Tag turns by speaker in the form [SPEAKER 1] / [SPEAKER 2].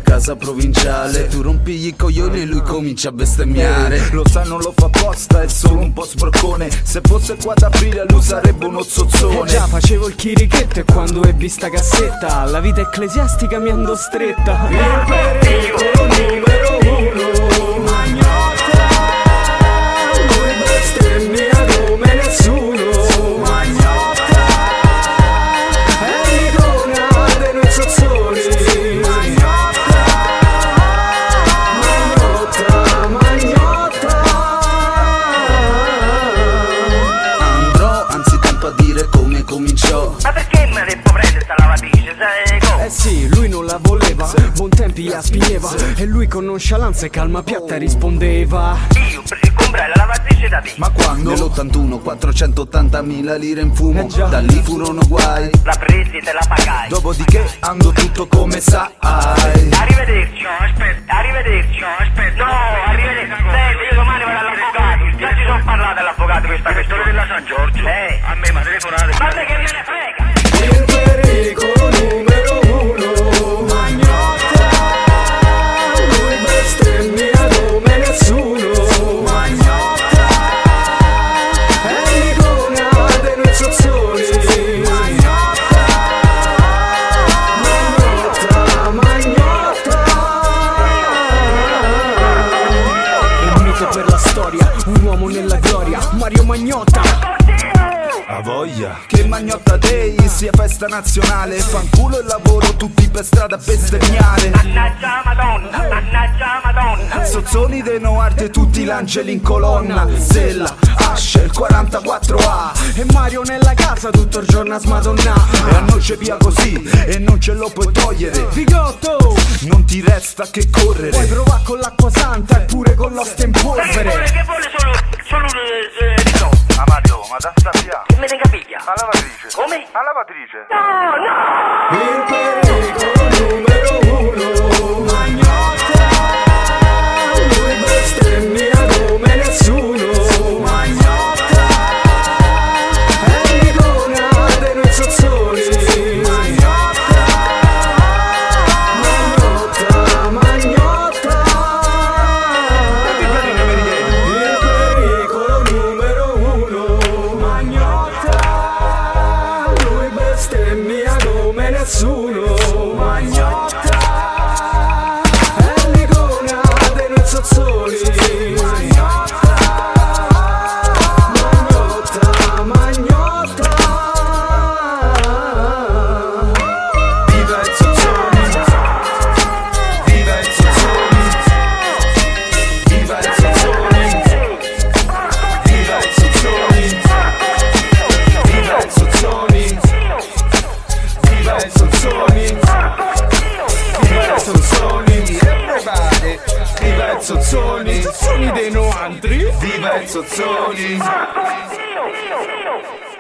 [SPEAKER 1] casa provinciale. Tu rompi i coglioni e lui comincia a bestemmiare.
[SPEAKER 2] Lo sai, non lo fa apposta, è solo un po' sbroccone. Se fosse qua ad aprile lui sarebbe uno zozzone.
[SPEAKER 3] Già facevo il chirichetto e quando ebbi sta cassetta la vita ecclesiastica mi andò stretta. Il pericolo numero uno, Magnotta, lui bestemmia come nessuno. Magnotta, è l'icona dei noi zozzoni. Magnotta, Magnotta, Magnotta.
[SPEAKER 1] Andrò anzitempo a dire come cominciò.
[SPEAKER 4] Ma perché me ne può prendere sta lavatrice, sai come?
[SPEAKER 3] Eh sì, lui non la voleva, buon tempi la spigneva. E lui con nonchalance e calma piatta rispondeva:
[SPEAKER 4] Io comprai la lavatrice da te.
[SPEAKER 2] Ma quando?
[SPEAKER 1] Nell'81 480.000 lire in fumo,
[SPEAKER 3] già.
[SPEAKER 1] da lì furono guai.
[SPEAKER 4] La presi e te la pagai.
[SPEAKER 2] Dopodiché ando tutto come sai.
[SPEAKER 4] Arrivederci, aspetta, arrivederci, aspetta. No, arrivederci. Senti, io domani vado all'avvocato. Già ci sono parlato all'avvocato questa questione della San Giorgio. A me mi ha telefonato. Ma te che me ne frega?
[SPEAKER 3] il pericolo numero uno, Magnotta, lui bestemmia come nessuno. Magnotta, è l'icona dei noi zozzoni. Magnotta, Magnotta, Magnotta. Un mito per la storia, un uomo nella gloria, Mario Magnotta.
[SPEAKER 2] A voglia. Che Magnotta Day sia festa nazionale. Fanculo il lavoro, tutti per strada a bestemmiare.
[SPEAKER 4] Mannaggia Madonna, mannaggia Madonna.
[SPEAKER 2] Zozzoni dei no arte, tutti l'angeli in colonna. Zella, Asce, il 44A.
[SPEAKER 3] E Mario nella casa tutto il giorno a smadonnà.
[SPEAKER 2] E a noi c'è via così e non ce lo puoi togliere.
[SPEAKER 3] Figotto,
[SPEAKER 2] Non ti resta che
[SPEAKER 3] puoi
[SPEAKER 2] correre.
[SPEAKER 3] provare con l'acqua santa e pure con l'oste in
[SPEAKER 4] Che
[SPEAKER 3] polvere.
[SPEAKER 4] vuole solo riso.
[SPEAKER 5] Ma Mario, ma da sta via?
[SPEAKER 4] Che me ne capiglia?
[SPEAKER 5] La lavatrice.
[SPEAKER 4] Come?
[SPEAKER 5] La lavatrice.
[SPEAKER 4] No, no.
[SPEAKER 3] Il pericolo numero uno, Magnotta, lui bestemmia come nessuno. Magnotta, è l'icona dei noi zozzoni. Magnotta, Magnotta, Magnotta. Il pericolo numero uno, Magnotta, lui bestemmia come nessuno. Magnotta, è l'icona dei noi zozzoni. Magnotta, Magnotta, Magnotta.
[SPEAKER 2] Viva il zozzoni. Viva il zozzoni. Viva il zozzoni. Viva il zozzoni. Viva il zozzoni. Viva il zozzoni. Viva il zozzoni. Everybody. Viva il zozzoni.
[SPEAKER 3] Zozzoni dei no altri.
[SPEAKER 2] Viva il zozzoni.
[SPEAKER 4] Io.